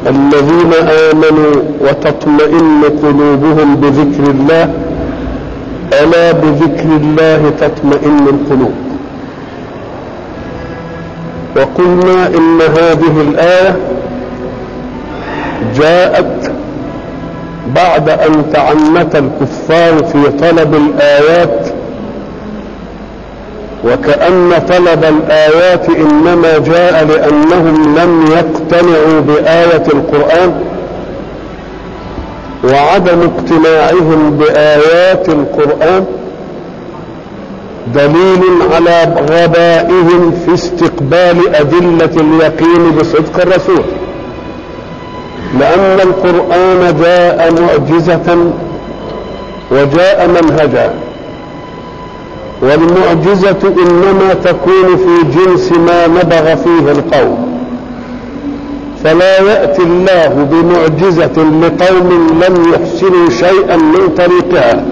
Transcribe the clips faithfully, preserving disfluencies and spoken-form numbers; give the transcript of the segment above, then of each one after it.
الذين آمنوا وتطمئن قلوبهم بذكر الله، ألا بذكر الله تطمئن القلوب. وقلنا إن هذه الآية جاءت بعد أن تعنت الكفار في طلب الآيات، وكأن طلب الآيات إنما جاء لأنهم لم يقتنعوا بآية القرآن، وعدم اقتناعهم بآيات القرآن دليل على غبائهم في استقبال أدلة اليقين بصدق الرسول، لأن القرآن جاء معجزة وجاء منهجا، والمعجزة إنما تكون في جنس ما نبغ فيه القوم، فلا يأتي الله بمعجزة لقوم لم يحسنوا شيئا من طريقها.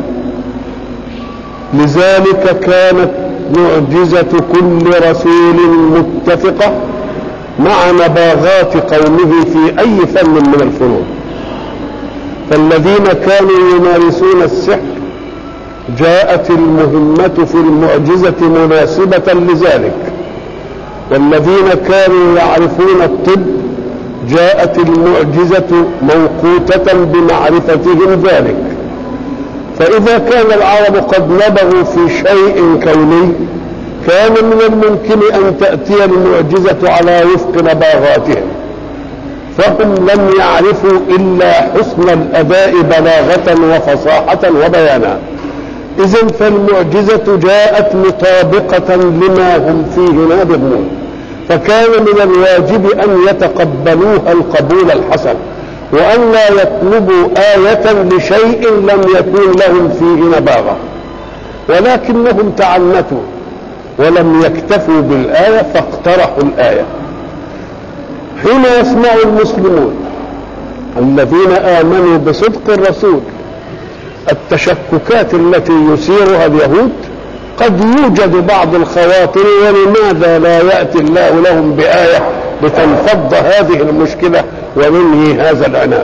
لذلك كانت معجزة كل رسول متفقة مع نباغات قومه في أي فن من الفنون. فالذين كانوا يمارسون السحر جاءت المهمة في المعجزة مناسبة لذلك، والذين كانوا يعرفون الطب جاءت المعجزة موقوتة بمعرفتهم ذلك. فإذا كان العرب قد نبغوا في شيء كوني كان من الممكن أن تأتي المعجزة على وفق نباغاتهم، فهم لم يعرفوا إلا حسن الأداء بلاغة وفصاحة وبيانا. إذن فالمعجزة جاءت مطابقة لما هم فيه نابغون، فكان من الواجب أن يتقبلوها القبول الحسن، وأن لا يطلبوا آية لشيء لم يكن لهم فيه نباغة. ولكنهم تعنتوا ولم يكتفوا بالآية فاقترحوا الآية. حين يسمع المسلمون الذين آمنوا بصدق الرسول التشككات التي يثيرها اليهود، قد يوجد بعض الخواطر ولماذا لا يأتي الله لهم بآية لتنفض هذه المشكلة وننهي هذا العناد.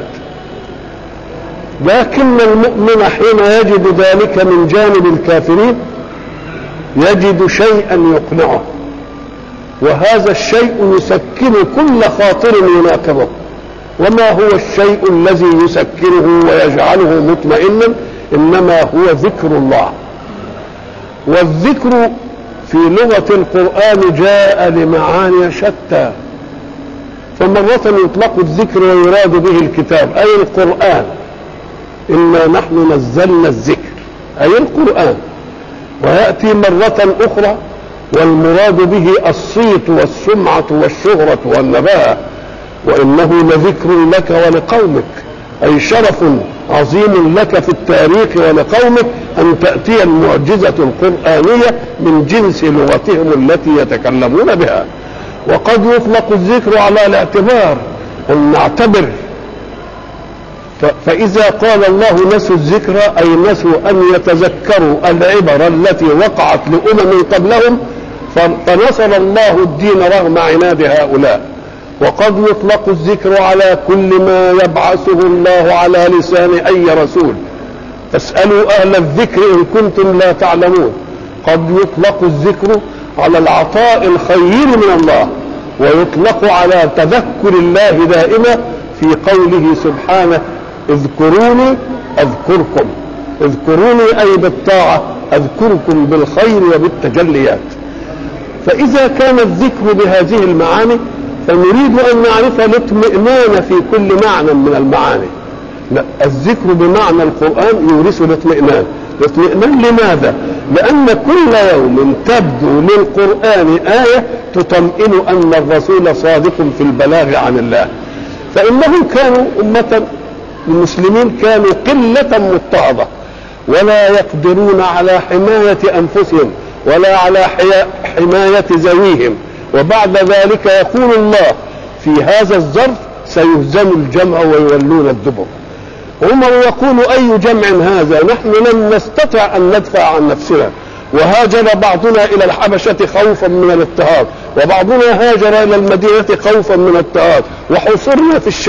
لكن المؤمن حين يجد ذلك من جانب الكافرين يجد شيئا يقنعه، وهذا الشيء يسكن كل خاطر يناقضه. وما هو الشيء الذي يسكنه ويجعله مطمئنا؟ إنما هو ذكر الله. والذكر في لغة القرآن جاء لمعاني شتى، فمرة يطلق الذكر ويراد به الكتاب أي القرآن، إنا نحن نزلنا الذكر أي القرآن، ويأتي مرة أخرى والمراد به الصيت والسمعة والشهرة والنباهة، وإنه لذكر لك ولقومك، أي شرف عظيم لك في التاريخ ولقومك أن تأتي المعجزة القرآنية من جنس لغتهم التي يتكلمون بها. وقد يطلق الذكر على الاعتبار، أن نعتبر. فإذا قال الله نسوا الذكر أي نسوا أن يتذكروا العبر التي وقعت لأمم قبلهم، فنصر الله الدين رغم عناد هؤلاء. وقد يطلق الذكر على كل ما يبعثه الله على لسان أي رسول، فاسألوا أهل الذكر إن كنتم لا تعلمون. قد يطلق الذكر على العطاء الخير من الله، ويطلق على تذكر الله دائما في قوله سبحانه اذكروني أذكركم. اذكروني أي بالطاعة، أذكركم بالخير وبالتجليات. فإذا كان الذكر بهذه المعاني فنريد أن نعرف الاطمئنان في كل معنى من المعاني. لا، الذكر بمعنى القرآن يورث الاطمئنان. الاطمئنان لماذا؟ لأن كل يوم تبدو للقرآن آية تطمئن أن الرسول صادق في البلاغ عن الله. فإنهم كانوا أمة المسلمين كانوا قلة مضطهدة، ولا يقدرون على حماية أنفسهم ولا على حماية ذويهم. وبعد ذلك يقول الله في هذا الظرف سيهزم الجمع ويولون الدبر. عمر يقول أي جمع هذا؟ نحن لم نستطع أن ندفع عن نفسنا، وهاجر بعضنا إلى الحبشة خوفا من الاضطهاد، وبعضنا هاجر إلى المدينة خوفا من الاضطهاد، وحصرنا في الشام.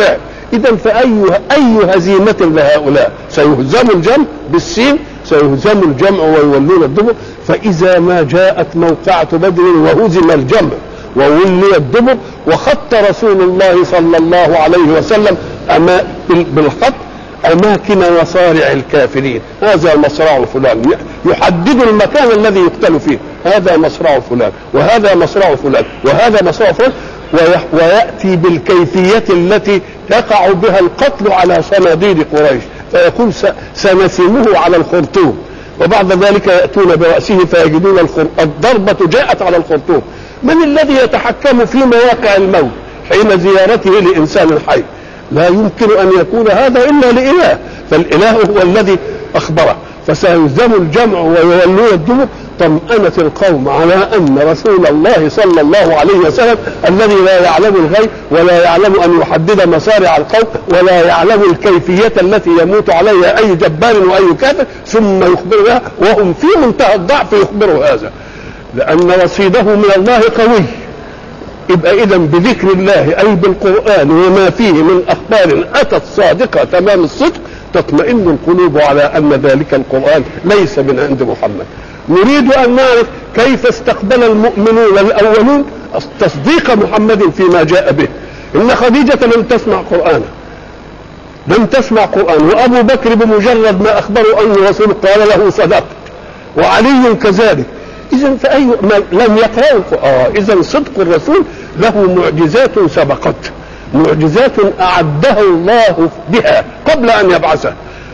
إذا فأي أي هزيمة لهؤلاء؟ سيهزم الجمع بالسين، سيهزم الجمع ويولون الدبر. فإذا ما جاءت موقعة بدر وهزم الجمع وولي الدبر وخط رسول الله صلى الله عليه وسلم بالخط أماكن مصارع الكافرين، هذا مصرع فلان، يحدد المكان الذي يقتل فيه، هذا مصرع فلان وهذا مصرع فلان وهذا مصرع فلان، ويأتي بالكيفية التي يقع بها القتل على صناديد قريش، فيقول سنسمه على الخرطوم، وبعد ذلك يأتون برأسه فيجدون الضربة جاءت على الخرطوم. من الذي يتحكم في مواقع الموت حين زيارته لإنسان حي؟ لا يمكن أن يكون هذا إلا لإله، فالإله هو الذي أخبره. فسيهزم الجمع ويولون الدبر طمأنة القوم على أن رسول الله صلى الله عليه وسلم الذي لا يعلم الغيب ولا يعلم أن يحدد مصارع القوم ولا يعلم الكيفية التي يموت عليها أي جبار وأي كافر، ثم يخبرها وهم في منتهى الضعف يخبروا هذا، لأن رصيده من الله قوي. يبقى إذا بذكر الله أي بالقرآن وما فيه من أخبار أتت صادقة تمام الصدق تطمئن القلوب على أن ذلك القرآن ليس من عند محمد. نريد أن نعرف كيف استقبل المؤمنون الأولون تصديق محمد فيما جاء به. إن خديجة لم تسمع قرآن لم تسمع قرآن وأبو بكر بمجرد ما أخبروا أنه رسول قال له صدقت، وعلي كذلك. إذا فأي لم يقرأوا القرآن. إذا صدق الرسول له معجزات سبقت، معجزات أعدها الله بها قبل أن يبعثه.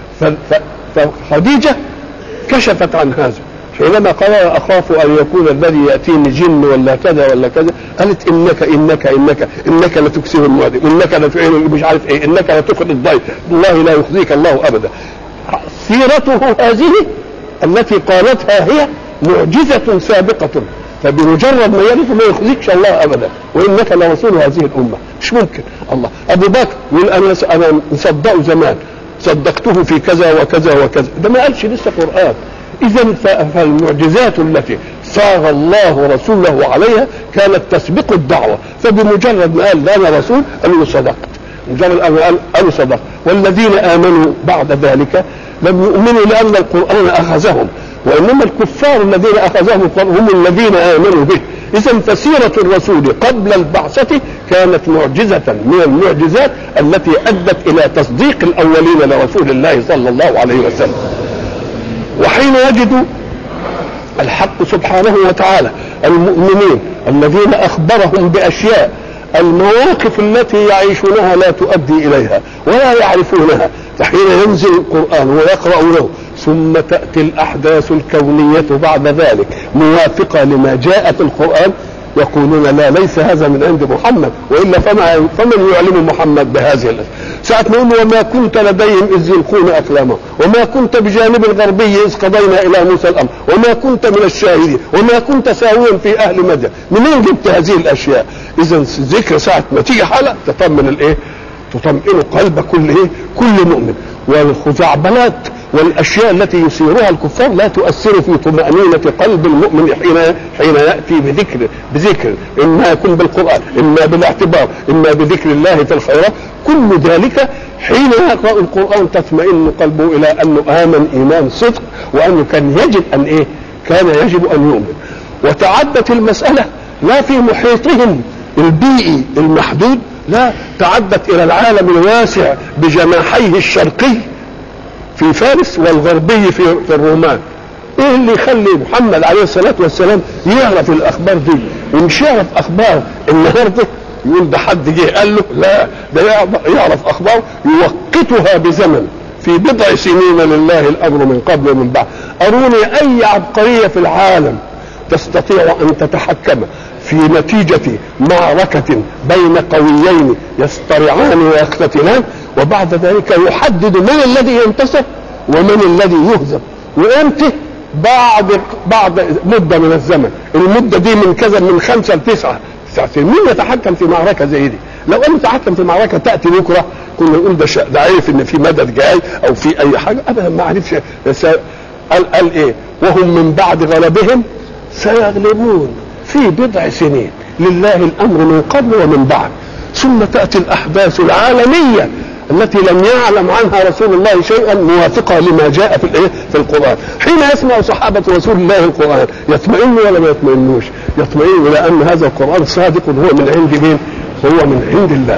فخديجة كشفت عن هذا حينما قال أخاف أن يكون الذي يأتيني جن ولا كذا ولا كذا، قالت إنك إنك إنك إنك لتكسر المعدم، إنك لتعين مش عارف إيه، إنك لتخرج الضيف، والله لا يخزيك الله أبدا. سيرته هذه التي قالتها هي معجزة سابقة، فبمجرد ما يرث ما يخزيكش الله أبدا، وإنك لرسول هذه الأمة. مش ممكن. الله أبو بكر يقول أنا أنا مصدقه زمان، صدقته في كذا وكذا وكذا، ده ما قالش لسه قرآن. إذا فالمعجزات التي صاغ الله رسوله عليها كانت تسبق الدعوة، فبمجرد ما قال أنا رسول قالوا صدقت، مجرد أن قال قالوا صدقت. والذين آمنوا بعد ذلك لم يؤمنوا لأن القرآن أخذهم، وإنما الكفار الذين أخذهم القرآن هم الذين آمنوا به. إذا فسيرة الرسول قبل البعثة كانت معجزة من المعجزات التي أدت إلى تصديق الأولين لرسول الله صلى الله عليه وسلم. وحين يجد الحق سبحانه وتعالى المؤمنين الذين أخبرهم بأشياء المواقف التي يعيشونها لا تؤدي إليها ولا يعرفونها، فحين ينزل القرآن ويقرأونه ثم تأتي الأحداث الكونية بعد ذلك موافقة لما جاء في القرآن يقولون لا ليس هذا من عند محمد، وإلا فما فمن يعلم محمد بهذه الأشياء. ساعة ما يقول وما كنت لديهم إذ يلقون أقلامهم وما كنت بجانب الغربي إذ قضينا إلى موسى الأمر وما كنت من الشاهدين وما كنت ساويا في أهل مدين، منين جبت هذه الأشياء؟ إذا ذكر ساعة ما تيجي حلقة تطمن الإيه؟ تطمئن قلب كل إيه؟ كل مؤمن. والخزعبلات والأشياء التي يسيرها الكفار لا تؤثر في طمأنينة قلب المؤمن حين حين يأتي بذكر بذكر إما يكون بالقرآن إما بالاعتبار إما بذكر الله في الخيرات. كل ذلك حين يقرأ القرآن تطمئن قلبه إلى أنه آمن إيمان صدق، وأنه كان يجب أن إيه؟ كان يجب أن يؤمن. وتعدت المسألة لا في محيطهم البيئي المحدود، لا تعدت إلى العالم الواسع بجناحيه الشرقي في فارس والغربي في, في الرومان. ايه اللي يخلي محمد عليه الصلاة والسلام يعرف الاخبار دي ومش يعرف اخبار النهارده؟ يقول ده حد جه قال له لا، ده يعرف اخبار يوقتها بزمن في بضع سنين لله الامر من قبل ومن بعد. اروني اي عبقرية في العالم تستطيع ان تتحكم في نتيجة معركة بين قويين يصطرعان ويقتتلان، وبعد ذلك يحدد من الذي ينتصر ومن الذي يهزم وامتى بعد بعد مدة من الزمن. المدة دي من كذا من خمسة لتسعة تسعة سنين. مين يتحكم في معركة زي دي؟ لو أن يتحكم في معركة تأتي بكرة كنا نقول ده ده عارف ان في مدد جاي او في اي حاجة، ابدا ما عرفش. قال قال ايه؟ وهم من بعد غلبهم سيغلبون في بضع سنين لله الامر من قبل ومن بعد. ثم تأتي الاحداث العالمية التي لم يعلم عنها رسول الله شيئا موافقة لما جاء في الايه في القرآن. حين يسمع صحابة رسول الله القرآن يطمئنوا ولا ما يطمئنوش؟ يطمئنوا، لأن هذا القرآن صادق هو من عند مين؟ هو من عند الله.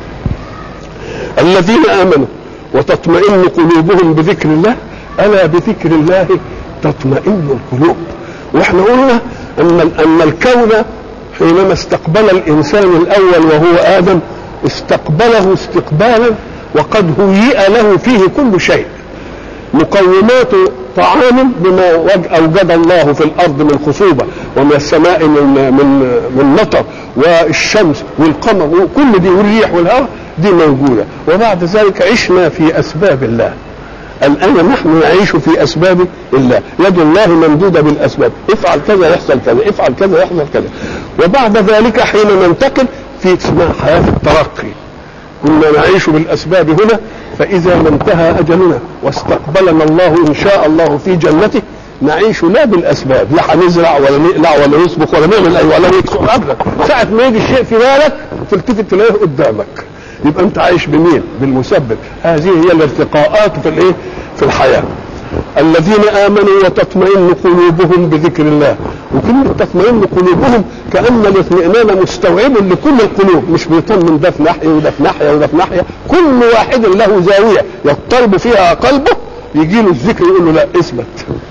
الذين آمنوا وتطمئن قلوبهم بذكر الله، ألا بذكر الله تطمئن القلوب. واحنا قلنا أن أن الكون حينما استقبل الإنسان الأول وهو آدم استقبله استقبالا وقد هيئ له فيه كل شيء، مقومات طعام بما أوجد الله في الأرض من خصوبة، ومن السماء من من من مطر، والشمس والقمر وكل دي والريح والهواء دي موجودة. وبعد ذلك عشنا في أسباب الله. الآن نحن نعيش في أسباب الله، يد الله ممدودة بالأسباب، افعل كذا يحصل كذا، افعل كذا يحصل كذا. وبعد ذلك حين ننتقل في اسمها حياة الترقي، كنا نعيش بالأسباب هنا، فإذا ما انتهى أجلنا واستقبلنا الله إن شاء الله في جنته نعيش لا بالأسباب، لا هنزرع ولا نقلع ولا نسبق ولا نعمل أي ولا نكسر أبدا. ساعة ما يجي الشيء في بالك تلتفت تلاقيه قدامك، يبقى أنت عايش بمين؟ بالمسبب. هذه هي الارتقاءات في الإيه؟ في الحياة. الذين آمنوا وتطمئن قلوبهم بذكر الله. وكلمة تطمئن قلوبهم كأن الاطمئنان مستوعب لكل القلوب، مش بيطمن ده في ناحية وده في ناحية وده في ناحية، كل واحد له زاوية يضطرب فيها قلبه يجي له الذكر يقول له لا اثبت.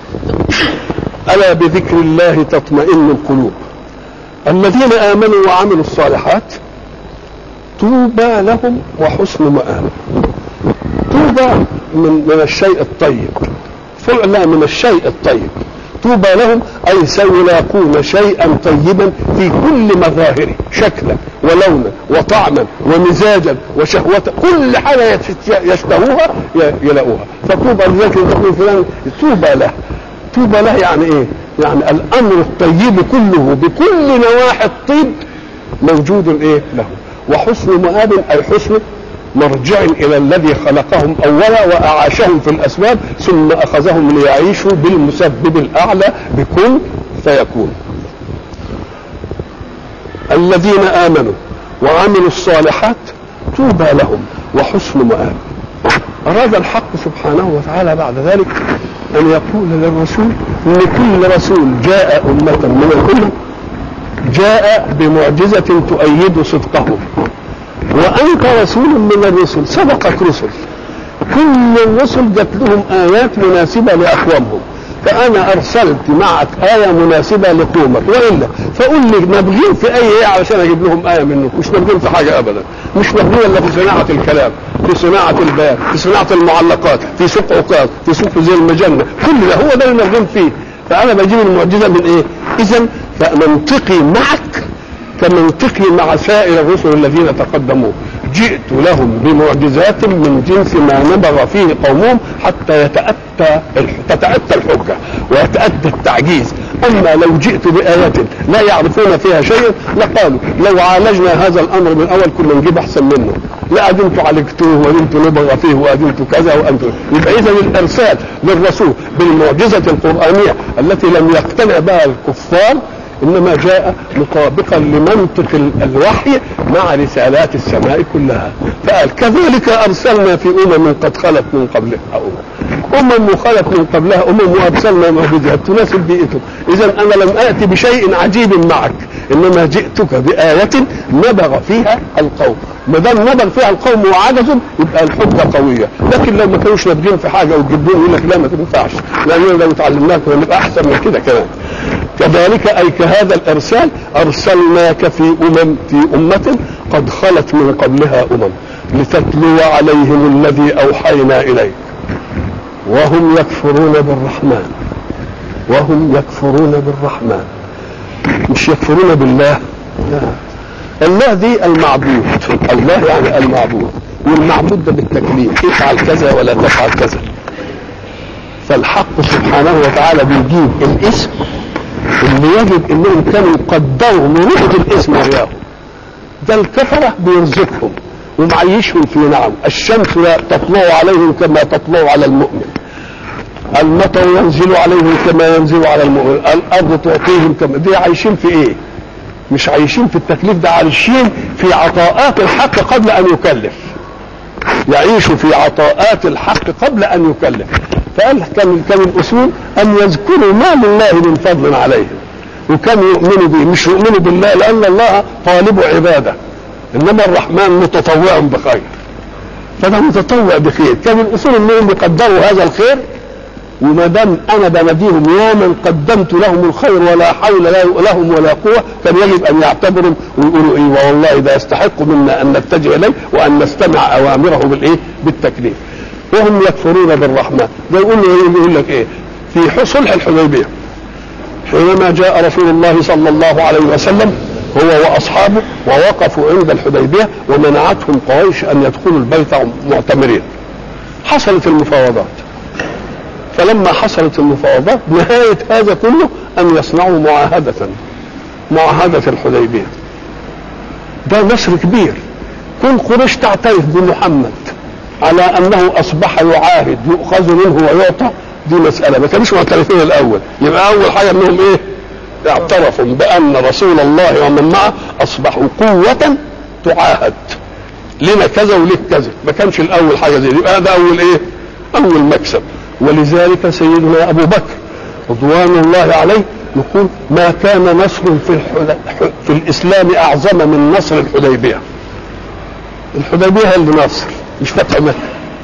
ألا بذكر الله تطمئن القلوب. الذين آمنوا وعملوا الصالحات طوبى لهم وحسن مآب. طوبى من, من الشيء الطيب، فعلا من الشيء الطيب. طوبى لهم أي سيلاقون شيئا طيبا في كل مظاهره، شكلا ولونا وطعما ومزاجا وشهوة، كل حاجة يشتهوها يلاقوها. فطوبى لذلك تقول فلان طوبى له. طوبى له يعني ايه؟ يعني الأمر الطيب كله بكل نواحي الطيب موجود ايه له. وحسن مآب أي حسن مرجع إلى الذي خلقهم أولا وأعاشهم في الأسباب ثم أخذهم ليعيشوا بالمسبب الأعلى بكل فيكون. الذين آمنوا وعملوا الصالحات طوبى لهم وحسن مآب. أراد الحق سبحانه وتعالى بعد ذلك أن يقول للرسول إن كل رسول جاء أمة من الأمم جاء بمعجزة تؤيد صدقه، وأنت رسول من الرسل، سبقك رسل، كل الرسل جات لهم آيات مناسبة لأقوامهم، فأنا أرسلت معك آية مناسبة لقومك، وإلا فقول لي نبغين في أي إيه علشان أجيب لهم آية منك، مش نبغين في حاجة أبدا، مش نبغين إلا في صناعة الكلام، في صناعة البيان، في صناعة المعلقات، في سوق عكاظ، في سوق زي المجنة، كل ده هو ده اللي نبغين فيه. فأنا بجيب المعجزة من إيه؟ إذن فمنطقي معك كمنطقي مع سائر الرسل الذين تقدموا، جئت لهم بمعجزات من جنس ما نبغ فيه قومهم حتى يتأتى تتأتى الحجة ويتأتى التعجيز. أما لو جئت بآيات لا يعرفون فيها شيئا لقالوا لو عالجنا هذا الأمر من أول كنا نجيب أحسن منه، لا أدمت عالجتوه وأدمت نبغ فيه وأدمت كذا وأنتم. يبقى إذا الإرسال للرسول بالمعجزة القرآنية التي لم يقتنع بها الكفار إنما جاء مطابقا لمنطق الوحي مع رسالات السماء كلها. فقال كذلك أرسلنا في أمم قد خلت من قبلها أمم أمم خلت من قبلها أمم وأرسلنا معجزات تناسب بيئتهم. إذا أنا لم آتي بشيء عجيب معك، إنما جئتك بآية نبغ فيها القوم. ما دام نبغ فيها القوم وعجزوا يبقى الحجة قوية، لكن لو ما كانوش نابغين في حاجة وتجيبون يقول لك لا ما تنفعش، لأننا لو اتعلمناك نبقى أحسن من كده كمان. كذلك أي كهذا الإرسال أرسلناك في أمم في أمة قد خلت من قبلها أمم لتتلو عليهم الذي أوحينا إليك وهم يكفرون بالرحمن وهم يكفرون بالرحمن. مش يكفرون بالله، لا، الله دي المعبود، الله يعني المعبود، والمعبود ده بالتكليف، افعل كذا ولا تفعل كذا. فالحق سبحانه وتعالى بيجيب الاسم اللي يجب انهم كانوا يقدروا مرود الاسم وياه. ده الكفرة بيرزقهم ومعيشهم في نعم، الشمس لا تطلع عليهم كما تطلع على المؤمن، المطر ينزل عليهم كما ينزل على المؤمن، الارض تعطيهم كما. دي عايشين في ايه؟ مش عايشين في التكليف، ده عايشين في عطاءات الحق قبل ان يكلف. يعيش في عطاءات الحق قبل ان يكلف. فقال كان كان الاصول ان يذكروا ما لله من فضل عليهم، وكانوا يؤمنوا به، مش يؤمنوا بالله لان الله طالب عباده، انما الرحمن متطوع بخير، فده متطوع بخير. كان الاصول انهم يقدروا هذا الخير، وما دام انا بناديهم يا من قدمت لهم الخير ولا حول لهم ولا قوه، كان يجب ان يعتبروا ويقولوا ايه والله ده يستحق منا ان نتجه اليه وان نستمع اوامره بالايه؟ بالتكليف. وهم يكفرون بالرحمن. ده يقول له يقول لك ايه؟ في صلح الحديبيه حينما جاء رسول الله صلى الله عليه وسلم هو واصحابه ووقفوا عند الحديبيه ومنعتهم قريش ان يدخلوا البيت معتمرين. حصلت المفاوضات، فلما حصلت المفاوضات نهاية هذا كله أن يصنعوا معاهدة، معاهدة الحديبية. ده نصر كبير. كل قريش تعترف بمحمد على أنه أصبح يعاهد يؤخذ منه ويعطى، دي مسألة ما كانوش معترفين الأول. يبقى أول حاجة أنهم إيه؟ اعترفوا بأن رسول الله ومن معه أصبحوا قوة تعاهد، لنا كذا ولك كذا. ما كانش الأول حاجة زي دي. يبقى هذا أول إيه؟ أول مكسب. ولذلك سيدنا أبو بكر رضوان الله عليه يقول ما كان نصر في, في الإسلام أعظم من نصر الحديبية. الحديبية هي اللي نصر مش فتح مكة.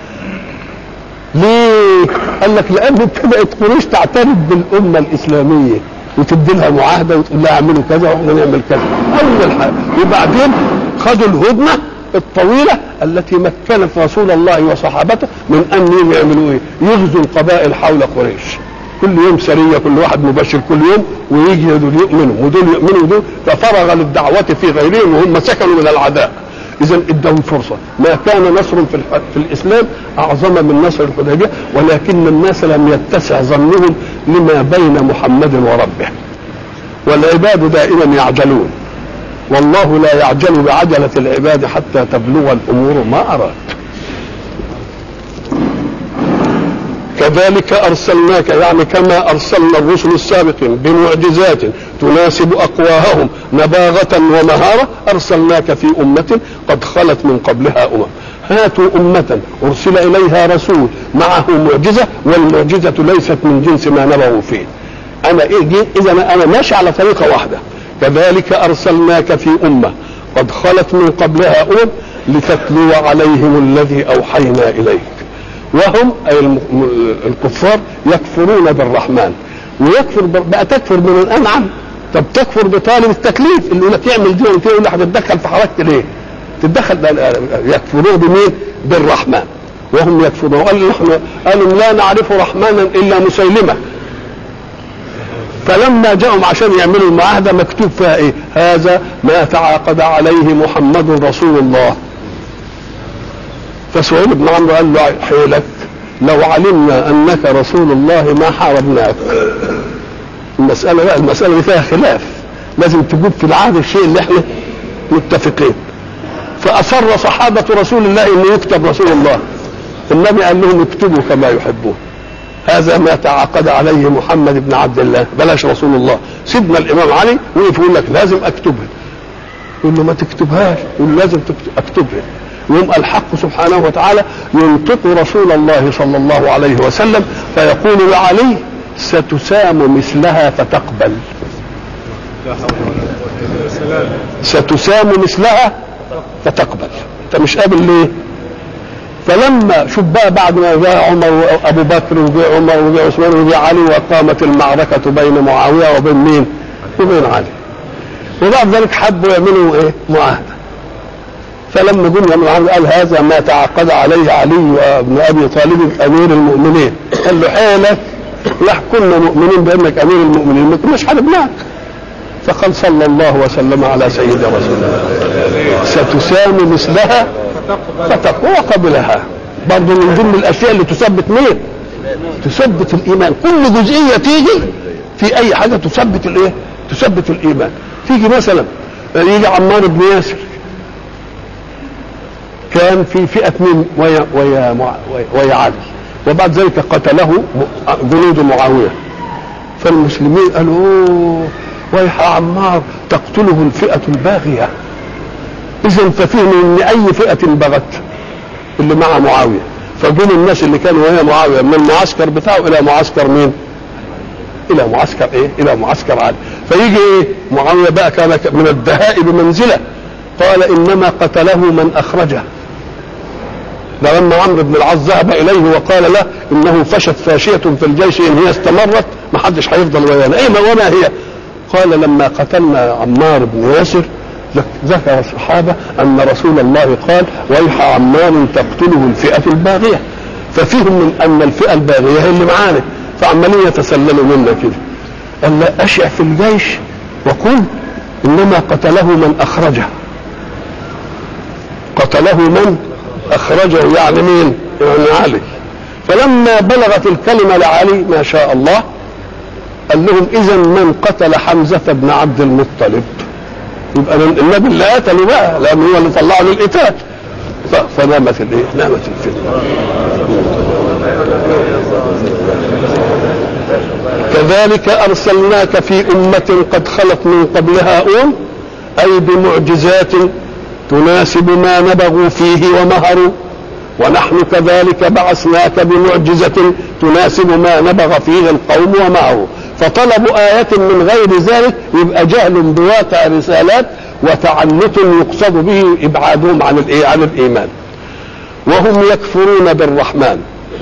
ليه؟ قال لك لأن ابتدأت قريش تعترف بالأمة الإسلامية وتدي لها معاهدة وتقول لها اعملوا كذا واحنا نعمل كذا أول حاجة. وبعدين خدوا الهدنة الطويلة التي مكنت رسول الله وصحابته من ان يعملوا ايه؟ يغزوا القبائل حول قريش، كل يوم سريه، كل واحد مبشر كل يوم، ويجي دول يؤمنوا ودول يؤمنوا ودول، ففرغ للدعوه في غيرهم وهم سكنوا من العداء. اذا ادهم فرصه. ما كان نصر في, في الاسلام اعظم من نصر الحديبيه، ولكن الناس لم يتسع ظنهم لما بين محمد وربه، والعباد دائما يعجلون، والله لا يعجل بعجلة العباد حتى تبلغ الأمور ما أراد. كذلك أرسلناك، يعني كما أرسلنا الرسل السابقين بمعجزات تناسب أقواهم نباغة ومهارة، أرسلناك في أمة قد خلت من قبلها أمم. هاتوا أمة أرسل إليها رسول معه معجزة، والمعجزة ليست من جنس ما نبغوا فيه. أنا إيه؟ إذا أنا ماشي على طريقة واحدة. كذلك أرسلناك في أمة قد خلت من قبلها أمم لتتلو عليهم الذي أوحينا إليك. وهم أي الكفار يكفرون بالرحمن. ويكفر بقى تكفر من الأنعم. طب تكفر بطالب التكليف اللي يقول لك يعمل دي وانت يقول لك هتتدخل في حركتي ليه؟ تتدخل. يكفرون بمين؟ بالرحمن. وهم يكفرون. قالوا نحن قالوا لا نعرف رحمنا إلا مسيلمة. فلما جاءهم عشان يعملوا المعاهدة مكتوب فيها ايه؟ هذا ما تعاقد عليه محمد رسول الله. فسهيل بن عمرو قال له حيلك لو علمنا انك رسول الله ما حاربناك. المسألة بقى المسألة دي فيها خلاف، لازم تجيب في العهد الشيء اللي احنا متفقين. فأصر صحابة رسول الله انه يكتب رسول الله. النبي قال لهم اكتبوا كما يحبون. هذا ما تعاقد عليه محمد بن عبد الله، بلاش رسول الله. سيدنا الامام علي وقف يقول لك لازم اكتبها. يقول له ما تكتبهاش، يقول لازم اكتبها. يوم الحق سبحانه وتعالى ينطق رسول الله صلى الله عليه وسلم فيقول لعلي ستسام مثلها فتقبل. ستسام مثلها فتقبل. انت مش قابل ليه؟ فلما شوف بقى بعد ما جاء عمر وابو بكر وجاء عمر وجاء عثمان وجاء علي وقامت المعركه بين معاويه وبين مين؟ وبين علي. وبعد ذلك حبوا يعملوا ايه؟ معاهده. فلما جم يعملوا معاهده قال هذا ما تعاقد عليه علي وابن ابي طالب امير المؤمنين. قال له حيلك لا كنا مؤمنين بانك امير المؤمنين ما كناش حاربناك. فقال صلى الله وسلم على سيدنا رسول الله ستسام مثلها فتقوى وقبلها. برضه من ضمن الاشياء اللي تثبت مين؟ تثبت الايمان. كل جزئيه تيجي في اي حاجه تثبت الايه؟ تثبت الايمان. تيجي مثلا يجي عمار بن ياسر كان في فئه من ويا ويا ويا علي، وبعد ذلك قتله جنود معاويه. فالمسلمين قالوا اوه ويح عمار تقتله الفئه الباغيه. اذا ففهم ان اي فئه بغت اللي مع معاويه، فجم الناس اللي كانوا وهي معاويه من المعسكر بتاعه الى معسكر مين؟ الى معسكر ايه؟ الى معسكر علي. فيجي ايه؟ معاويه بقى كان من الدهاء بمنزله، قال انما قتله من اخرجه. ده لما عمرو بن العاص ذهب اليه وقال له انه فشت فاشيه في الجيش ان هي استمرت ما حدش هيفضل ويانا، ايه ما وما هي؟ قال لما قتلنا عمار بن ياسر ذكر الصحابه ان رسول الله قال ويح عمار تقتله الفئه الباغيه، ففيهم من ان الفئه الباغيه هي اللي معانا، فعمالين يتسللوا منا كده. قال لا اشع في الجيش وقل انما قتله من اخرجه. قتله من اخرجه يعني مين؟ يعني علي. فلما بلغت الكلمه لعلي ما شاء الله قال لهم اذا من قتل حمزه بن عبد المطلب، يبقى النبي اللي قتله بقى لان هو اللي طلعه للقتال. فنامت الايه؟ نامت الفتنه. كذلك ارسلناك في امه قد خلت من قبلها امم اي بمعجزات تناسب ما نبغوا فيه ومهروا، ونحن كذلك بعثناك بمعجزة تناسب ما نبغ فيه القوم ومهروا. فطلب آية من غير ذلك يبقى جهل بواقع رسالات وتعنت يقصد به إبعادهم عن الإيه؟ عن الإيمان. وهم يكفرون بالرحمن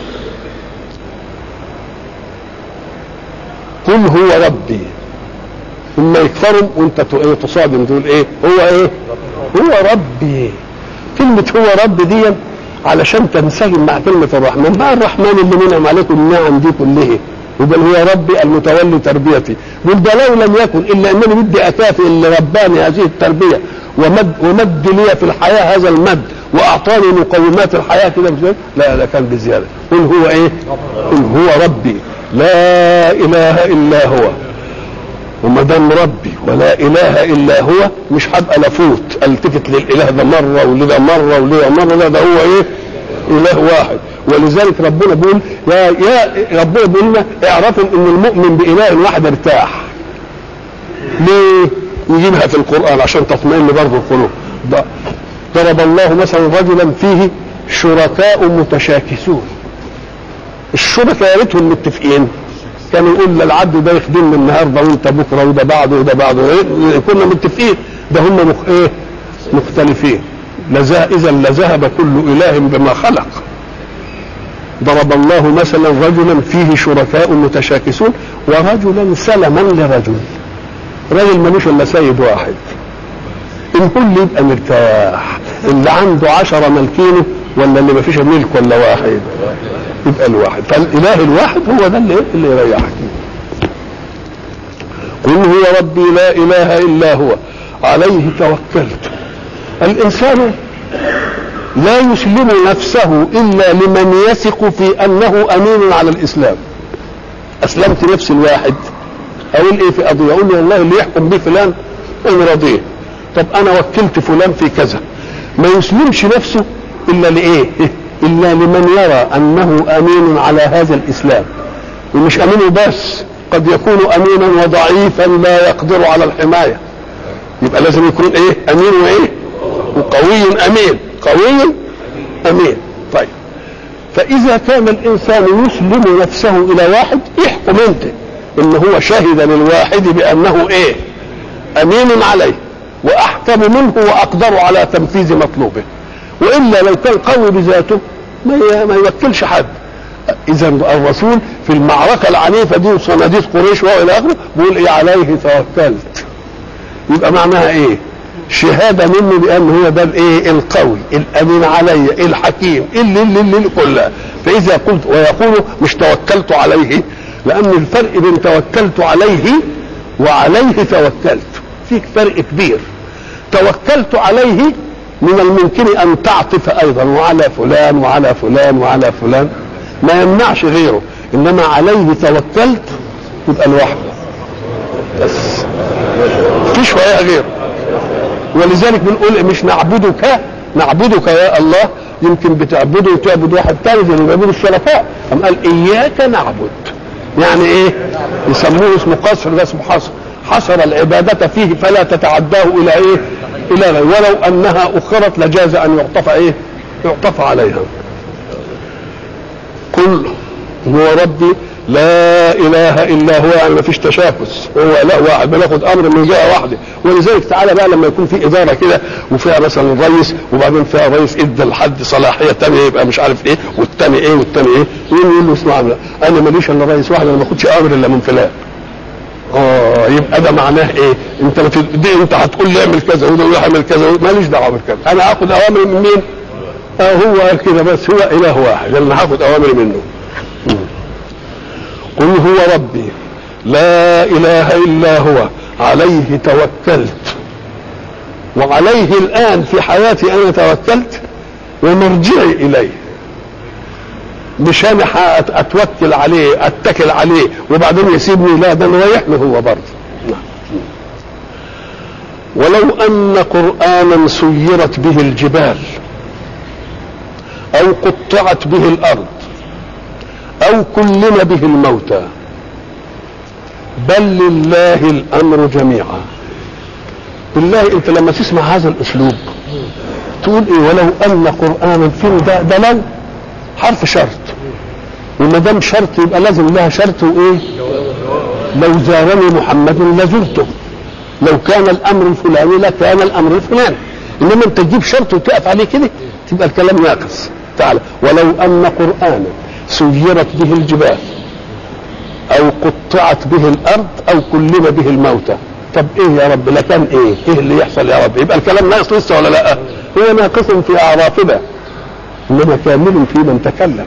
قل هو ربي، ثم يكفروا وانت تصادم تقول ايه؟ هو ايه؟ هو ربي. كلمة هو رب دي علشان تنسجم مع كلمة الرحمن. بقى الرحمن اللي منعم عليكم النعم دي كلها، وقال هو ربي المتولي تربيتي. قل ده لو لم يكن الا انني بدي اكافئ اللي رباني هذه التربية ومد ومد لي في الحياة هذا المد واعطاني مقومات الحياة كده، لا لا كان بزيادة. قل هو ايه؟ قل هو ربي لا اله الا هو. وما دام ربي ولا اله الا هو مش هبقى لفوت التفت للاله ده مره ولده مره ولده مره، لا ده هو ايه؟ اله واحد. ولذلك ربنا بيقول يا يا ربنا بيقول لنا اعرفوا ان المؤمن باله واحد ارتاح. ليه؟ يجيبها في القران عشان تطمئن برضه القلوب. ضرب الله مثلا رجلا فيه شركاء متشاكسون. الشركاء يا ريتهم متفقين، كانوا يقول للعبد ده يخدمني النهارده وانت بكره وده بعده وده بعده، كنا متفقين. ده هم مخ... ايه؟ مختلفين. لذا اذا لذهب كل اله بما خلق. ضرب الله مثلا رجلا فيه شركاء متشاكسون ورجلا سلما لرجل. راجل ملوش الا سيد واحد، ان كل يبقى مرتاح. اللي عنده عشرة ملكينه ولا اللي ما فيش ملك ولا واحد؟ يبقى الواحد. فالاله الواحد هو ده اللي اللي يريحك. قل هو ربي لا اله الا هو عليه توكلت. الانسان لا يسلم نفسه الا لمن يثق في انه امين على الاسلام. اسلمت نفسي الواحد اقول ايه في قضيه؟ اقول له والله اللي يحكم به فلان انا راضيه. طب انا وكلت فلان في كذا. ما يسلمش نفسه الا لايه؟ الا لمن يرى انه امين على هذا الاسلام. ومش امين بس، قد يكون امينا وضعيفا لا يقدر على الحمايه. يبقى لازم يكون ايه؟ امين وايه؟ وقوي امين. قوي امين. طيب فاذا كان الانسان يسلم نفسه الى واحد، احكم انت ان هو شهد للواحد بانه ايه؟ امين عليه واحكم منه واقدر على تنفيذ مطلوبه. والا لو كان قوي بذاته ما ما يوكلش حد. اذا الرسول في المعركه العنيفه دي وصناديد قريش والى اخره بيقول ايه؟ عليه توكلت. يبقى معناها ايه؟ شهاده مني بان هو ده الايه؟ القوي الامين علي الحكيم اللي اللي اللي كلها. فاذا قلت ويقول مش توكلت عليه، لان الفرق بين توكلت عليه وعليه توكلت فيك فرق كبير. توكلت عليه من الممكن ان تعطف ايضا وعلى فلان وعلى فلان وعلى فلان، ما يمنعش غيره. انما عليه توكلت يبقى لوحده بس مفيش وياه غيره. ولذلك بنقول مش نعبدك نعبدك يا الله، يمكن بتعبده وتعبد واحد ثاني زي ما بيعبدوا الشركاء. أم قال اياك نعبد، يعني ايه؟ يسموه اسمه قصر، ده اسمه حصر. حصر العبادة فيه فلا تتعداه الى ايه؟ الى غيره. ولو انها اخرت لجاز ان يعطف ايه؟ يعطف عليها. قل هو ربي لا اله الا هو، يعني ما فيش تشاكس، هو لا واحد، بناخد امر من جهه واحده. ولذلك تعالى بقى لما يكون في اداره كده وفيها مثلا رئيس، وبعدين فيها رئيس ادى لحد صلاحيه ثانيه يبقى مش عارف ايه، والثاني ايه والثاني ايه، يقول له اسمع انا ماليش الا رئيس واحد، انا ما باخدش امر الا من فلان. اه يبقى ده معناه ايه؟ انت دي انت هتقول لي اعمل كذا وده يعمل كذا، ماليش دعوه بالكذا، انا هاخد اوامر من مين؟ اه هو قال كده بس، هو اله واحد انا هاخد اوامر منه. قل هو ربي لا اله الا هو عليه توكلت، وعليه الان في حياتي انا توكلت، ومرجعي اليه. مش انا اتوكل عليه اتكل عليه وبعدين يسيبني، لا ده يريحني هو برضه. ولو ان قرانا سيرت به الجبال او قطعت به الارض او كلم به الموتى بل لله الامر جميعا. بالله انت لما تسمع هذا الاسلوب تقول ايه؟ ولو ان قرانا فين ده؟ ده لو حرف شرط، وما دام شرط يبقى لازم لها شرط وايه؟ لو زارني محمد لزرته، لو كان الامر الفلاني لكان الامر الفلاني. انما انت تجيب شرط وتقف عليه كده تبقى الكلام ناقص. تعالى ولو ان قرانا سيرت به الجبال او قطعت به الارض او كلم به الموتى، طب ايه يا رب لكان ايه؟ ايه اللي يحصل يا رب؟ يبقى الكلام ناقص لسه ولا لا؟ هو ناقص في اعرافنا انما كامل في من تكلم.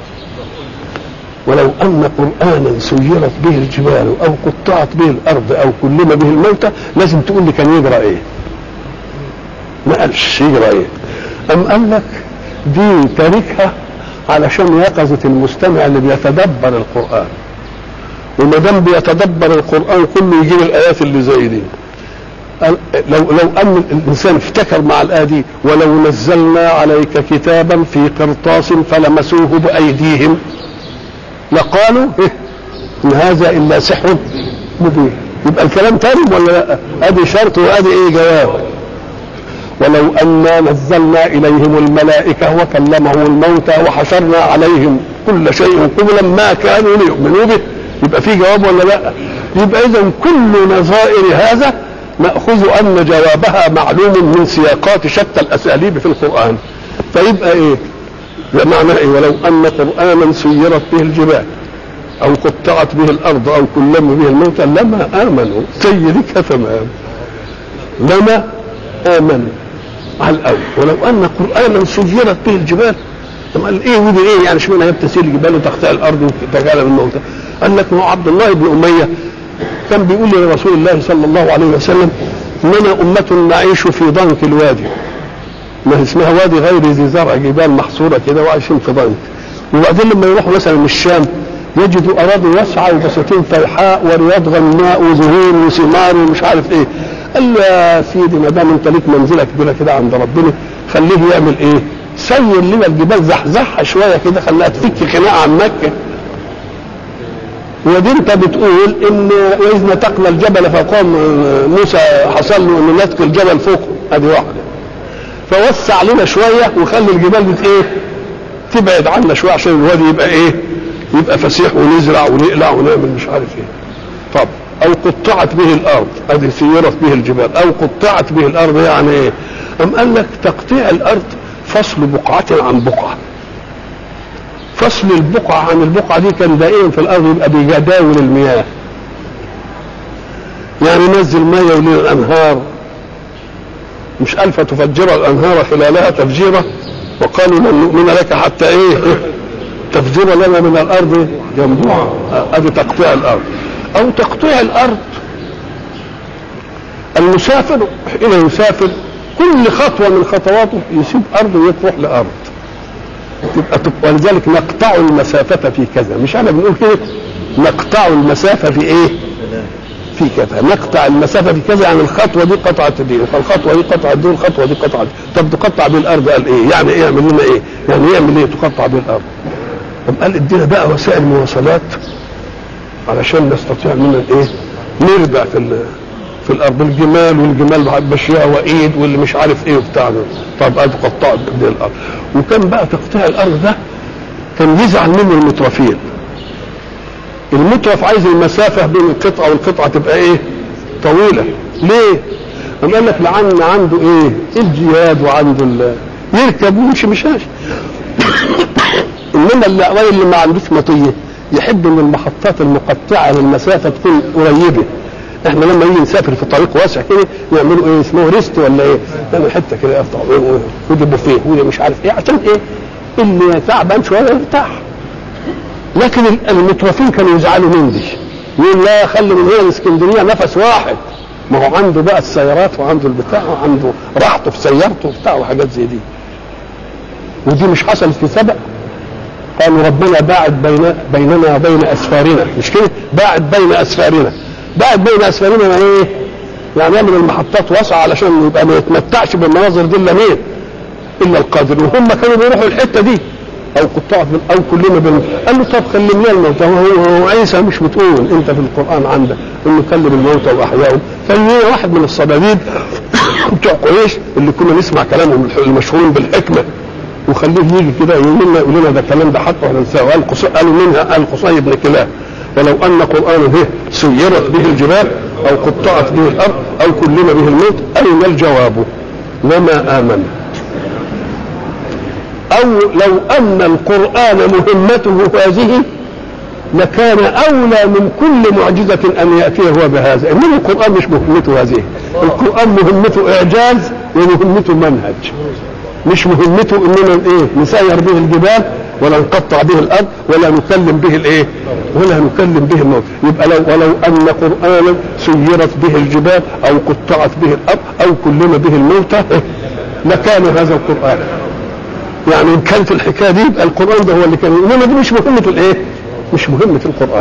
ولو ان قرانا سيرت به الجبال او قطعت به الارض او كلم به الموتى، لازم تقول لي كان يجرى ايه؟ ما قالش يجرى ايه. ام قال لك دي تاركها علشان يقظة المستمع اللي بيتدبر القرآن، وما دام بيتدبر القرآن كله يجيب الآيات اللي زي دي. لو لو أن الإنسان افتكر مع الآية دي ولو نزلنا عليك كتابا في قرطاس فلمسوه بأيديهم لقالوا إيه إن هذا إلا سحر مبين. يبقى الكلام تارب ولا لا؟ أدي شرط وأدي إيه جواب. ولو أنا نزلنا إليهم الملائكة وكلمهم الموتى وحشرنا عليهم كل شيء قبلا ما كانوا ليؤمنوا به، يبقى في جواب ولا لا؟ يبقى إذن كل نظائر هذا نأخذ أن جوابها معلوم من سياقات شتى الأساليب في القرآن. فيبقى إيه؟ معنى إيه؟ ولو أن قرآنا سيرت به الجبال أو قطعت به الأرض أو كلم به الموتى لما آمنوا. سيدك تمام لما آمنوا على الأول. ولو أن قرآنا سيرت به الجبال، طب قال إيه ودي إيه يعني؟ شو هي تسير الجبال وتقطع الأرض وتجعل الموتى؟ قال لك هو عبد الله بن أمية كان بيقول لرسول الله صلى الله عليه وسلم إننا أمة نعيش في ضنك الوادي، ما اسمها وادي غير ذي زرع، جبال محصورة كده وعايشين في ضنك. وبعدين لما يروحوا مثلا من الشام يجدوا أراضي واسعة وبساتين فيحاء ورياض غناء وزهور وثمار ومش عارف إيه. قال له يا سيدي ما دام انت ليك منزله كبيره كده عند ربنا خليه يعمل ايه؟ سير لنا الجبال زحزحها شويه كده، خليها تفك خناقه عن مكه. ودي انت بتقول ان واذ نتقنا الجبل فقام موسى حصل له ان نتق الجبل فوقه، ادي واحده. فوسع لنا شويه وخلي الجبال بت ايه؟ تبعد عنا شويه عشان الوادي يبقى ايه؟ يبقى فسيح ونزرع ونقلع ونعمل مش عارف ايه. طب او قطعت به الارض، ادي سيرت به الجبال، او قطعت به الارض يعني ايه؟ ام قال لك تقطيع الارض فصل بقعه عن بقعه. فصل البقعه عن البقعه دي كان دائما في الارض يبقى بجداول المياه، يعني نزل ميه ولنا الانهار، مش الف تفجر الانهار خلالها تفجيره وقالوا لن نؤمن لك حتى ايه تفجر لنا من الارض ينبوعا. ادي تقطيع الارض. او تقطيع الارض المسافر حين يسافر كل خطوه من خطواته يسيب ارض ويروح لارض، تبقى ولذلك نقطع المسافه في كذا. مش انا بنقول كده نقطع المسافه في ايه؟ في كذا. نقطع المسافه في كذا يعني الخطوه دي قطعت دي والخطوه دي قطعت دي والخطوه دي قطعت. طب تقطع بالارض قال ايه؟ يعني ايه يعمل لنا ايه؟ يعني يعمل ايه تقطع بالارض؟ طب قال ادينا بقى وسائل مواصلات علشان نستطيع منها ايه؟ نربع في في الارض، الجمال والجمال ماشيه وايد واللي مش عارف ايه وبتاع. طب ادي قطعت به الارض. وكان بقى تقطيع الارض ده كان يزعل منه المترفين. المترف عايز المسافه بين القطعه والقطعه تبقى ايه؟ طويله. ليه؟ أم قال لك لعن عنده ايه؟ الجياد وعنده ال... يركب ويمشي مشاش. انما اللي, اللي ما عندوش مطيه يحب ان المحطات المقطعه للمسافه تكون قريبه. احنا لما يجي نسافر في طريق واسع كده يعملوا ايه اسمه ريست ولا ايه؟ يعني حته كده يقطع ودي بوفيه ودي مش عارف ايه، عشان ايه؟ اللي تعبان شويه يرتاح. لكن المترفين كانوا يزعلوا من دي، يقول لا خلي من هنا الاسكندريه نفس واحد. ما هو عنده بقى السيارات وعنده البتاع وعنده راحته في سيارته وبتاع وحاجات زي دي. ودي مش حصلت في سبق. قالوا ربنا باعد بين بيننا وبين اسفارنا، مش كده؟ باعد بين اسفارنا. باعد بين اسفارنا يعني ايه؟ يعني يعمل المحطات واسعه علشان يبقى ما يتمتعش بالمناظر دي الا مين؟ الا القادر. وهم كانوا بيروحوا الحته دي او قطاع او كلنا بال... قال له طب كلم لنا الموتى. هو عيسى مش بتقول انت في القران عندك انه كلم الموتى واحياهم؟ فلنا واحد من الصناديد بتوع قريش اللي كنا نسمع كلامهم المشهورين بالحكمه وخليه يجي كده يقول لنا يقول لنا ده الكلام ده حق واحنا نساوي. قالوا منها قال قصي بن كلاب ولو ان قرانا به سيرت به الجبال او قطعت به الارض او كلم به الموت اين الجواب؟ لما امن. او لو ان القران مهمته هذه لكان اولى من كل معجزه ان ياتيه هو بهذا. انما القران مش مهمته هذه، القران مهمته اعجاز ومهمته منهج، مش مهمته اننا ايه نسير به الجبال ولا نقطع به الارض ولا نكلم به الايه ولا نكلم به الموت. يبقى لو ولو ان قرانا سيرت به الجبال او قطعت به الارض او كلم به الموتى لكان هذا القران. يعني ان كانت الحكايه دي يبقى القران ده هو اللي كان، انما دي مش مهمه الايه؟ مش مهمه القران.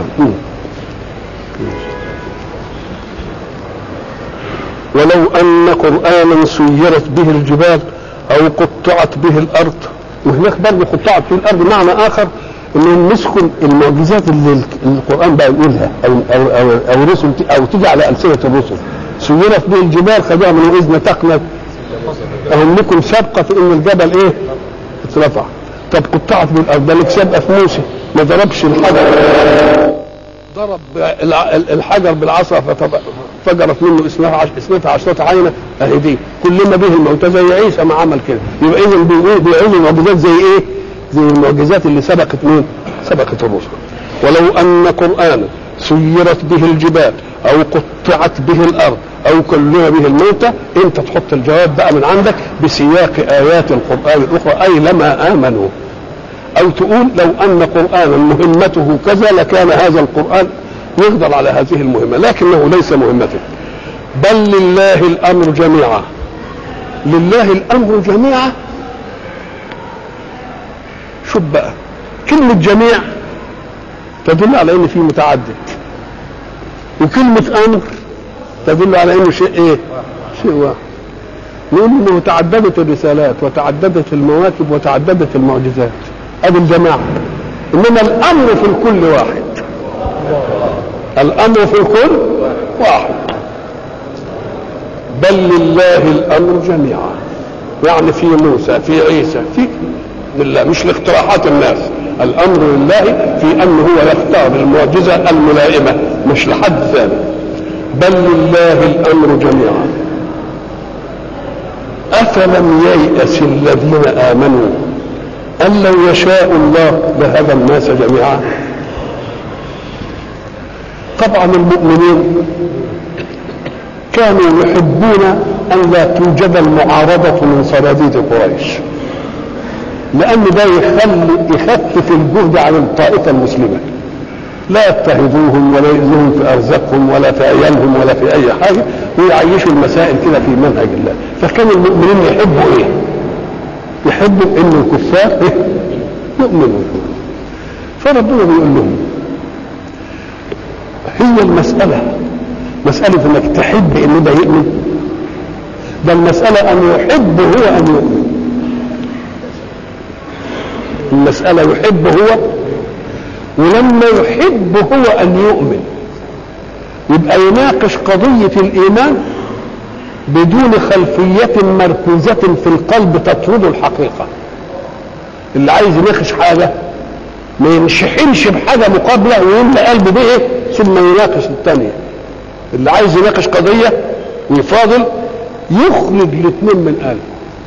ولو ان قرانا سيرت به الجبال او قطعت به الارض. وهناك برضه قطعت به الارض معنى اخر انهم مسكوا المعجزات اللي القران بقى يقولها او او او, أو رسل او تيجي على السنه الرسل. سيرت به الجبال خدوها من اذ نتقنا اهم لكم سابقه في ان الجبل ايه؟ اترفع. طب قطعت به الارض ده لك سابقه في موسى ما ضربش الحجر، ضرب الحجر بالعصا فجرت منه اثنتا عشرة عينه اهي دي كلما به الموتى زي عيسى ما عمل كده. يبقى اذا بيعملوا معجزات زي ايه؟ زي المعجزات اللي سبقت مين؟ سبقت الرسل. ولو ان قرانا سيرت به الجبال او قطعت به الارض او كلم به الموتى، انت تحط الجواب بقى من عندك بسياق ايات القران الاخرى اي لما امنوا. او تقول لو ان قرانا مهمته كذا لكان هذا القران يقدر على هذه المهمه، لكنه ليس مهمته. بل لله الامر جميعا. لله الامر جميعا. شوف بقى كلمه جميع تدل على ان في متعدد، وكلمه امر تدل على انه شيء ايه؟ شيء واحد. نقول انه تعددت الرسالات وتعددت المواكب وتعددت المعجزات، ادي الجماعه. انما الامر في الكل واحد. الامر في الكل واحد. بل لله الامر جميعا. يعني في موسى في عيسى في لله، مش لاقتراحات الناس. الامر لله في انه هو يختار المعجزه الملائمه مش لحد ثاني. بل لله الامر جميعا. افلم ييأس الذين امنوا ان لو يشاء الله لهدى الناس جميعا. طبعا المؤمنين كانوا يحبون ان لا توجد المعارضه من صناديد قريش، لان ده يخلي يخفف الجهد عن الطائفه المسلمه. لا يضطهدوهم ولا يؤذوهم في ارزاقهم ولا في عيالهم ولا في اي حاجه، ويعيشوا المسائل كده في منهج الله. فكان المؤمنين يحبوا ايه؟ يحبوا ان الكفار إيه؟ يؤمنوا. فربنا بيقول لهم هي المساله مساله انك تحب ان ده يؤمن، ده المساله ان يحب هو ان يؤمن. المساله يحب هو، ولما يحب هو ان يؤمن يبقى يناقش قضية الإيمان بدون خلفية مركوزة في القلب تطرد الحقيقة. اللي عايز يناقش حاجة ما ينشحنش بحاجة مقابلة ويملى قلبه بإيه ثم يناقش الثانية. اللي عايز يناقش قضية ويفاضل يخرج الاثنين من قلبه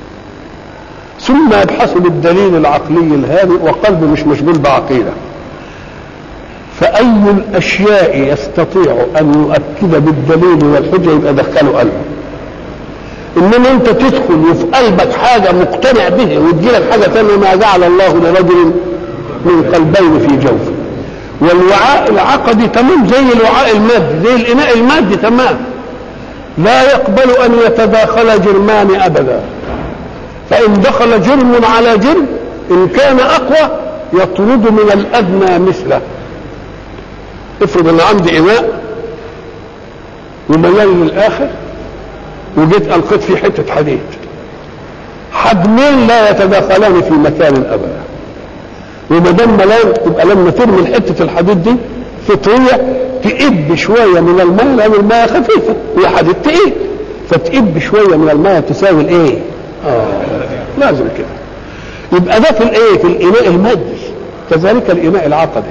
ثم يبحث بالدليل العقلي الهادئ وقلبه مش مشغول بعقيدة. فأي الأشياء يستطيع أن يؤكد بالدليل والحجة يبقى دخله قلبه. إنما أنت تدخل وفي قلبك حاجة مقتنع به وتجيلك حاجة ثانية ما جعل الله لرجل من قلبين في جوفه. والوعاء العقدي تمام زي الوعاء المادي، زي الإناء المادي تمام، لا يقبل أن يتداخل جرمان أبدا. فإن دخل جرم على جرم إن كان أقوى يطرد من الأدنى مثله. افرض أن عندي إناء ومليان للآخر وجيت ألقيت فيه حتة حديد، حجمين لا يتداخلان في مكان أبدا، وما دام ملان يبقى لما ترمي حتة الحديد دي فطرية تقب شوية من الماء لأن الماء خفيفة والحديد تقيل، فتقب شوية من الماء تساوي الإيه؟ آه لازم كده. يبقى ده في الإيه؟ في الإناء المادي. كذلك الإناء العقدي.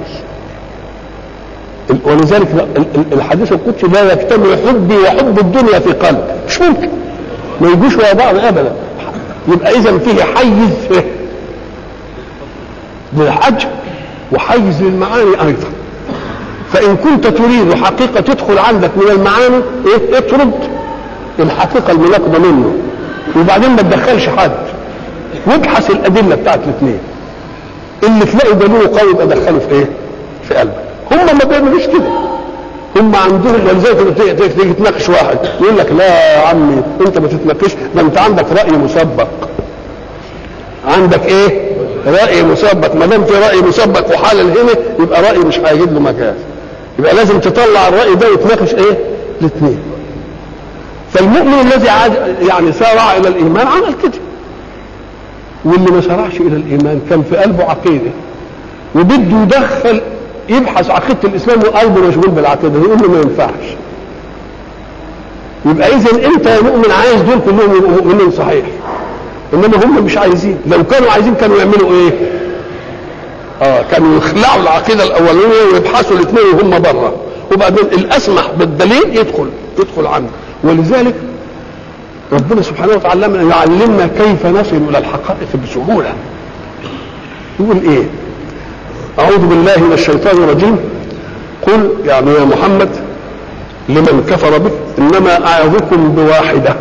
ولذلك الحديث القدسي لا يجتمع حبي وحب الدنيا في قلب، مش ممكن، ما يجوش ويا بعض ابدا. يبقى اذا فيه حيز للحج وحيز للمعاني ايضا. فان كنت تريد حقيقه تدخل عندك من المعاني ايه؟ اطرد الحقيقه المناقضه منه وبعدين ما تدخلش حد وابحث الادله بتاعت الاثنين. اللي تلاقي دليله قوي يبقى دخله في ايه؟ في قلبك. هم ما بيعملوش كده، هم عندهم. ولذلك تيجي تناقش واحد يقول لك لا يا عمي انت ما تتناقش، ده انت عندك راي مسبق. عندك ايه؟ راي مسبق. ما دام في راي مسبق وحالل هنا يبقى راي مش هيجيب له مجال، يبقى لازم تطلع الراي ده وتناقش ايه؟ الاثنين. فالمؤمن الذي عاد يعني سارع الى الايمان عمل كده، واللي ما سارعش الى الايمان كان في قلبه عقيده وبده يدخل يبحث عقيده الاسلام وقلبه مشغول بالعقيده، يقول له ما ينفعش. يبقى اذا انت يا مؤمن عايز دول كلهم يبقوا مؤمنين صحيح، انما هم مش عايزين. لو كانوا عايزين كانوا يعملوا ايه؟ اه كانوا يخلعوا العقيده الاولانيه ويبحثوا الاثنين وهم بره، وبعدين الاسمح بالدليل يدخل يدخل عنه. ولذلك ربنا سبحانه وتعالى يعلمنا كيف نصل الى الحقائق بسهوله. يقول ايه؟ أعوذ بالله من الشيطان الرجيم. قل يعني يا محمد لمن كفر بك إنما أعظكم بواحدة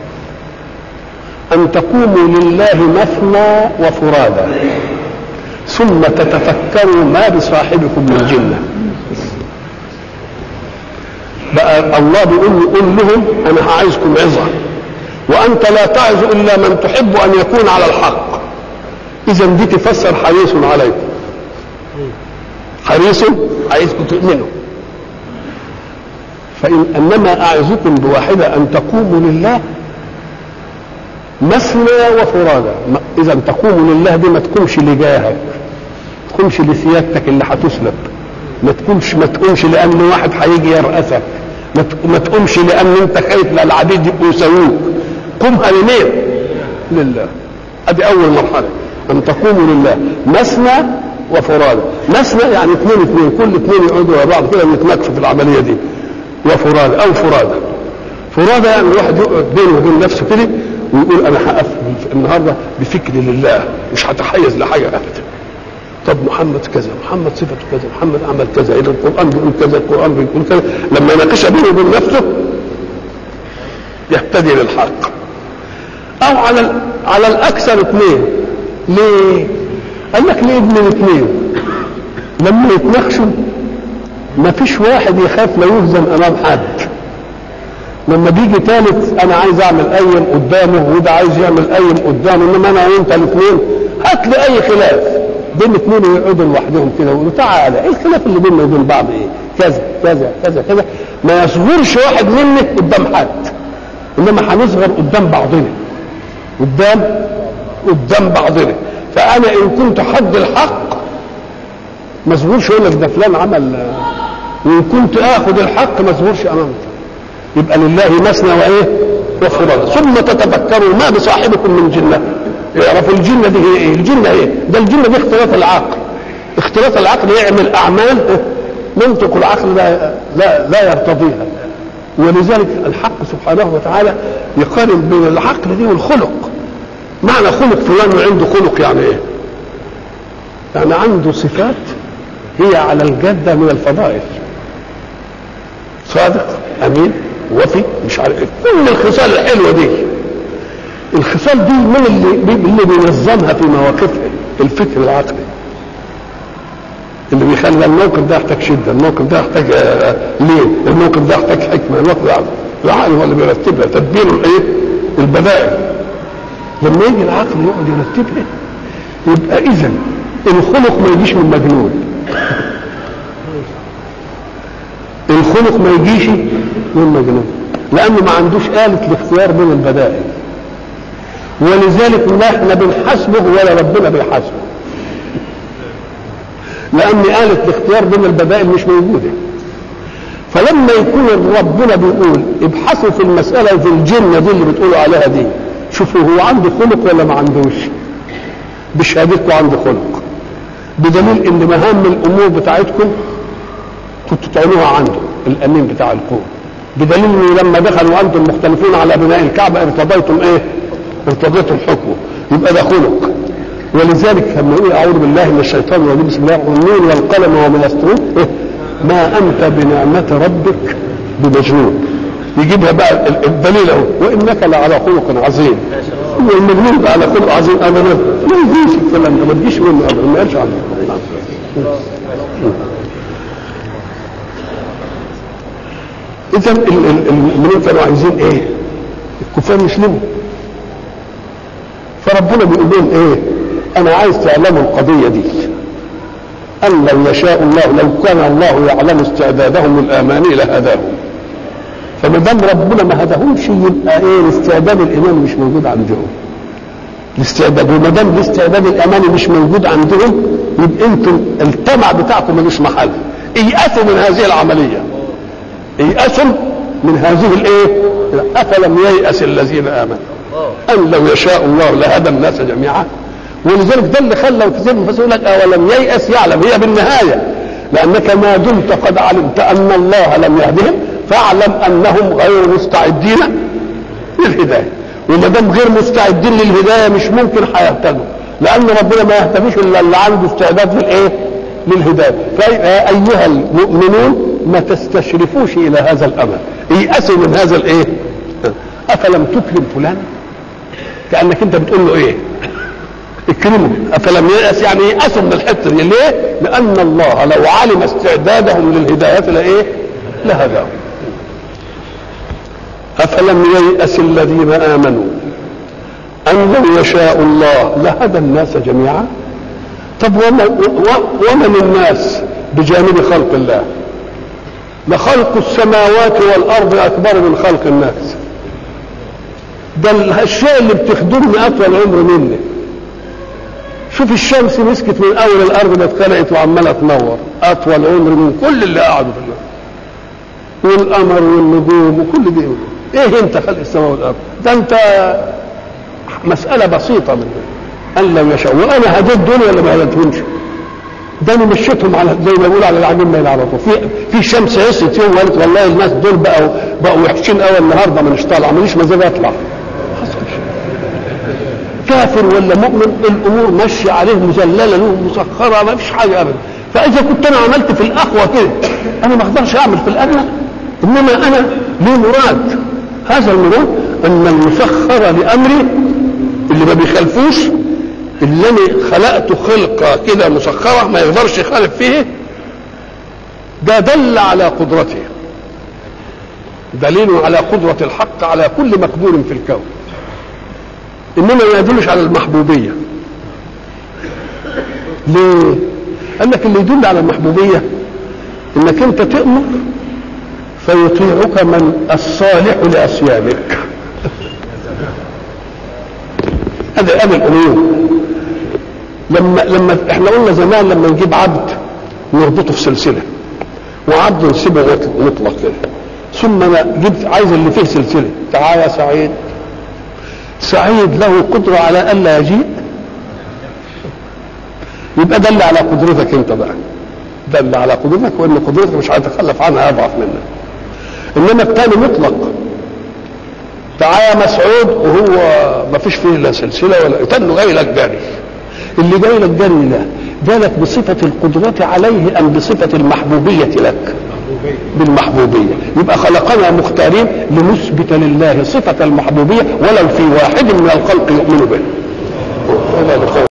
أن تقوموا لله مثنى وفرادا ثم تتفكروا ما بصاحبكم من جنة. بقى الله بيقول قل لهم أنا عايزكم عظة، وأنت لا تعظ إلا من تحب أن يكون على الحق. إذا دي تفسر حريص عليكم، حريص عايزكم تؤمنوا. فإن أنما أعظكم بواحدة أن تقوموا لله مثنى وفرادا. إذا تقوموا لله دي ما تقومش لجاهك، ما تقومش لسيادتك اللي هتسلب، ما تقومش ما تقومش لأن واحد هيجي يرأسك، ما تقومش لأن أنت خايف لا العبيد يبقوا يساووك. قومها لمين؟ لله. أدي أول مرحلة، أن تقوموا لله مثنى وفرادا. مثنى يعني اثنين اثنين، كل اثنين يقعدوا مع بعض كده ويتناقشوا في العمليه دي. وفرادا او فرادا. فرادا يعني الواحد يقعد بينه وبين نفسه كده ويقول انا هقف النهارده بفكر لله، مش هتحيز لحاجه ابدا. طب محمد كذا، محمد صفته كذا، محمد عمل كذا، اذا القران بيقول كذا، القران بيقول كذا. لما يناقشها بينه وبين نفسه يهتدي للحق. او على على الاكثر اثنين. ليه؟ قال لك ليه ابن الاثنين؟ لما يتناقشوا ما فيش واحد يخاف لا يهزم امام حد. لما بيجي ثالث انا عايز اعمل قيم قدامه وده عايز يعمل قيم قدامه، انما انا وانت الاثنين هات لي اي خلاف بين اثنين يقعدوا لوحدهم كده ويقولوا تعالى ايه الخلاف اللي بيننا وبين بعض ايه؟ كذا كذا كذا كذا. ما يصغرش واحد مني قدام حد، انما هنصغر قدام بعضنا، قدام قدام بعضنا. فانا ان كنت حد الحق ما اصغرش اقول لك ده فلان عمل وان كنت اخذ الحق ما اصبرش امامك. يبقى لله مثنى وايه وفرادى. ثم تتفكروا ما بصاحبكم من جنه. يعرفوا الجنه دي هي ايه؟ الجنه ايه؟ ده الجنه دي اختلاط العقل. اختلاط العقل يعمل اعمال منطق العقل لا لا, لا يرتضيها. ولذلك الحق سبحانه وتعالى يقارن بين العقل دي والخلق. معنى خلق فلان عنده خلق يعني ايه؟ يعني عنده صفات هي على الجاده من الفضائل. صادق، امين، وفي، مش عارف كل الخصال الحلوه دي. الخصال دي من اللي اللي بينظمها في مواقفها؟ الفكر العقلي اللي بيخلي الموقف ده يحتاج شده، الموقف ده يحتاج ليه، الموقف ده يحتاج حكمه، الموقف ده العقل هو اللي بيرتبها تدبير الايه؟ البدائل. لما يجي العقل يقعد يرتبها يبقى اذا الخلق ما يجيش من مجنون. الخلق ما يجيش من مجنون لانه ما عندوش آلة الاختيار بين البدائل. ولذلك لا احنا بنحاسبه ولا ربنا بيحاسبه، لان آلة الاختيار بين البدائل مش موجوده. فلما يكون ربنا بيقول ابحثوا في المساله في الجنه دي اللي بتقولوا عليها دي، شوفوا هو عنده خلق ولا ما عندوش. بشهادتكم عنده خلق، بدليل ان مهام الامور بتاعتكم كنتوا تعملوها عنده الامين بتاع الكون. بدليل انه لما دخلوا وانتم مختلفون على بناء الكعبه ارتضيتم ايه؟ ارتضيتم حكمه. يبقى ده خلق. ولذلك لما يقول اعوذ بالله من الشيطان الرجيم بسم الله الرحمن الرحيم والقلم وما يسطرون ما انت بنعمه ربك بمجنون. يجيبها بقى الدليل اهو وانك لعلى خلق عظيم. والمجنون على خلق عظيم ابدا ما يجيش الكلام ده، ما تجيش منه ابدا، ما قالش عنه. اذا المؤمنين كانوا عايزين ايه؟ الكفار يسلموا. فربنا بيقول لهم ايه؟ انا عايز تعلموا القضيه دي ان لو يشاء الله لو كان الله يعلم استعدادهم الاماني لهداهم. فما دام ربنا ما هداهمش يبقى ايه؟ الاستعداد الايماني مش موجود عندهم. الاستعداد، وما دام الاستعداد الاماني مش موجود عندهم يبقى انتم الطمع بتاعكم ملوش محل. ايأسوا من هذه العمليه، ايأسوا من هذه الايه؟ افلم ييأس الذين امنوا ان لو يشاء الله لهدى الناس جميعا. ولذلك ده اللي خلى كثير من الناس يقول لك اولم ييأس يعلم، هي بالنهايه لانك ما دمت قد علمت ان الله لم يهدهم فاعلم انهم غير مستعدين للهدايه. وما دام غير مستعدين للهدايه مش ممكن هيهتدوا، لان ربنا ما يهتديش الا اللي عنده استعداد للايه؟ للهدايه. فيا ايها المؤمنون ما تستشرفوش الى هذا الامل، ييأسوا من هذا الايه؟ افلم تكرم فلان؟ كانك انت بتقول له ايه؟ اكرمه. افلم ييأس يعني ييأسوا من الحته دي. ليه؟ لان الله لو علم استعدادهم للهدايه لايه؟ لهداهم. افلم ييأس الذين امنوا ان لو يشاء الله لهدى الناس جميعا. طب ومن الناس بجانب خلق الله؟ لخلق السماوات والارض اكبر من خلق الناس. ده الشيء اللي بتخدمني اطول عمر مني. شوف الشمس مسكت من اول الارض ما اتخلقت وعماله تنور، اطول عمر من كل اللي قعدوا في الارض. والقمر والنجوم وكل دي ايه؟ انت خلق السماء والارض ده انت مساله بسيطه منه. ان لو يشاء وانا هديت دول ولا ما هديتهمش؟ ده انا مشيتهم على زي ما بيقولوا على العجين ما يلعبوا. في في شمس عصت يوم وقالت والله الناس دول بقوا بقوا وحشين قوي النهارده مانيش طالع ماليش مزاج اطلع. كافر ولا مؤمن الامور ماشيه عليه مذلله له مسخره ما فيش حاجه ابدا. فاذا كنت انا عملت في الاقوى كده انا ما اقدرش اعمل في الادنى. انما انا لي مراد، هذا المراد ان المسخر لامري اللي ما بيخالفوش اللي انا خلقته خلقه كده مسخره ما يقدرش يخالف فيه، ده دل على قدرته، دليل على قدره الحق على كل مقدور في الكون. انما ما يدلش على المحبوبيه. ليه؟ قال لك اللي يدل على المحبوبيه انك انت تؤمر فيطيعك من الصالح لاسيانك. هذا امر الامور. لما لما احنا قلنا زمان لما نجيب عبد نربطه في سلسله وعبد سيبه مطلق كده. ثم انا جبت عايز اللي فيه سلسله، تعال يا سعيد. سعيد له قدره على الا يجيء، يبقى دل على قدرتك انت بقى، دل على قدرتك، وان قدرتك مش هتتخلف عنها اضعف منك. انما الثاني مطلق، تعال يا مسعود وهو ما فيش فيه لا سلسله ولا تنه جاي لك جري. اللي جاي لك جري ده جالك بصفه القدره عليه ام بصفه المحبوبيه لك؟ بالمحبوبيه. يبقى خلقنا مختارين لنثبت لله صفه المحبوبيه ولو في واحد من الخلق يؤمن به.